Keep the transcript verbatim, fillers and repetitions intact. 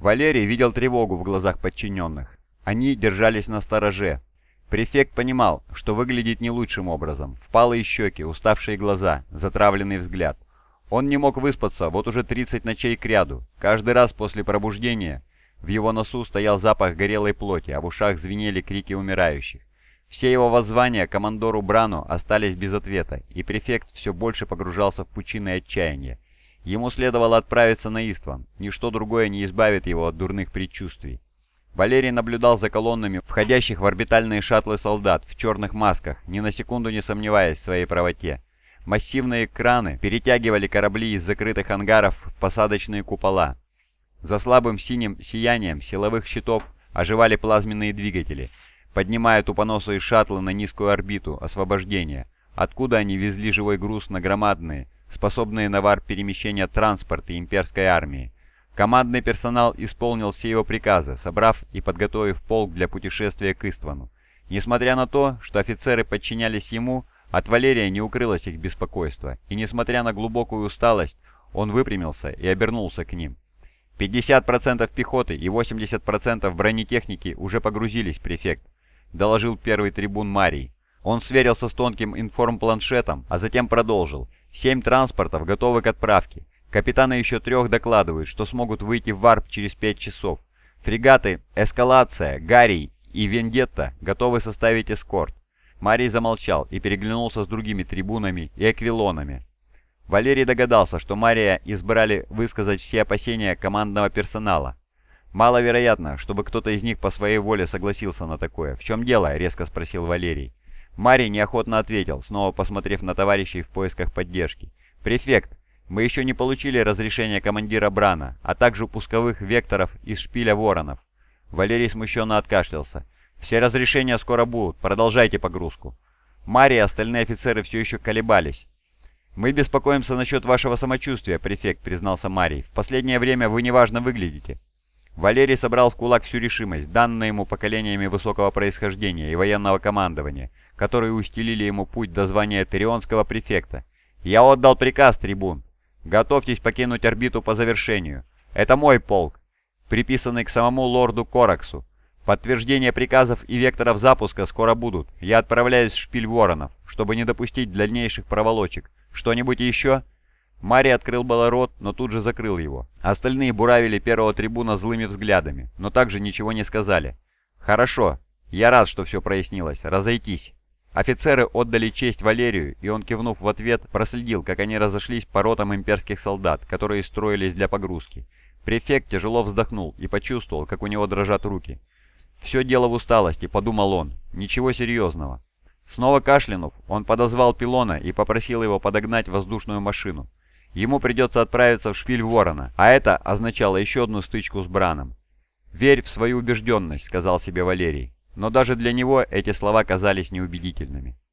Валерий видел тревогу в глазах подчиненных. Они держались настороже. Префект понимал, что выглядит не лучшим образом. Впалые щеки, уставшие глаза, затравленный взгляд. Он не мог выспаться вот уже тридцать ночей кряду. Каждый раз после пробуждения в его носу стоял запах горелой плоти, а в ушах звенели крики умирающих. Все его воззвания командору Брану остались без ответа, и префект все больше погружался в пучины отчаяния. Ему следовало отправиться на Истван, ничто другое не избавит его от дурных предчувствий. Валерий наблюдал за колоннами входящих в орбитальные шаттлы солдат в черных масках, ни на секунду не сомневаясь в своей правоте. Массивные краны перетягивали корабли из закрытых ангаров в посадочные купола. За слабым синим сиянием силовых щитов оживали плазменные двигатели, поднимая тупоносые шаттлы на низкую орбиту освобождения, откуда они везли живой груз на громадные, способные на варп перемещения транспорты имперской армии. Командный персонал исполнил все его приказы, собрав и подготовив полк для путешествия к Иствану. Несмотря на то, что офицеры подчинялись ему, от Валерия не укрылось их беспокойство, и несмотря на глубокую усталость, он выпрямился и обернулся к ним. пятьдесят процентов пехоты и восемьдесят процентов бронетехники уже погрузились, префект, доложил первый трибун Марий. Он сверился с тонким информпланшетом, а затем продолжил. Семь транспортов готовы к отправке. Капитаны еще трех докладывают, что смогут выйти в варп через пять часов. Фрегаты «Эскалация», «Гарий» и «Вендетта» готовы составить эскорт. Марий замолчал и переглянулся с другими трибунами и аквилонами. Валерий догадался, что Мария избрали высказать все опасения командного персонала. Маловероятно, чтобы кто-то из них по своей воле согласился на такое. «В чем дело?» — резко спросил Валерий. Марий неохотно ответил, снова посмотрев на товарищей в поисках поддержки. «Префект, мы еще не получили разрешения командира Брана, а также пусковых векторов из шпиля Воронов». Валерий смущенно откашлялся. «Все разрешения скоро будут. Продолжайте погрузку». Марий и остальные офицеры все еще колебались. «Мы беспокоимся насчет вашего самочувствия, префект», — признался Марий. «В последнее время вы неважно выглядите». Валерий собрал в кулак всю решимость, данную ему поколениями высокого происхождения и военного командования, которые устелили ему путь до звания Терионского префекта. «Я отдал приказ, трибун. Готовьтесь покинуть орбиту по завершению. Это мой полк, приписанный к самому лорду Кораксу. Подтверждение приказов и векторов запуска скоро будут. Я отправляюсь в шпиль Воронов, чтобы не допустить дальнейших проволочек. Что-нибудь еще?» Марий открыл было рот, но тут же закрыл его. Остальные буравили первого трибуна злыми взглядами, но также ничего не сказали. «Хорошо. Я рад, что все прояснилось. Разойтись». Офицеры отдали честь Валерию, и он, кивнув в ответ, проследил, как они разошлись по ротам имперских солдат, которые строились для погрузки. Префект тяжело вздохнул и почувствовал, как у него дрожат руки. «Все дело в усталости», — подумал он. «Ничего серьезного». Снова кашлянув, он подозвал Пилона и попросил его подогнать воздушную машину. Ему придется отправиться в шпиль Ворона, а это означало еще одну стычку с Браном. «Верь в свою убежденность», — сказал себе Валерий. Но даже для него эти слова казались неубедительными.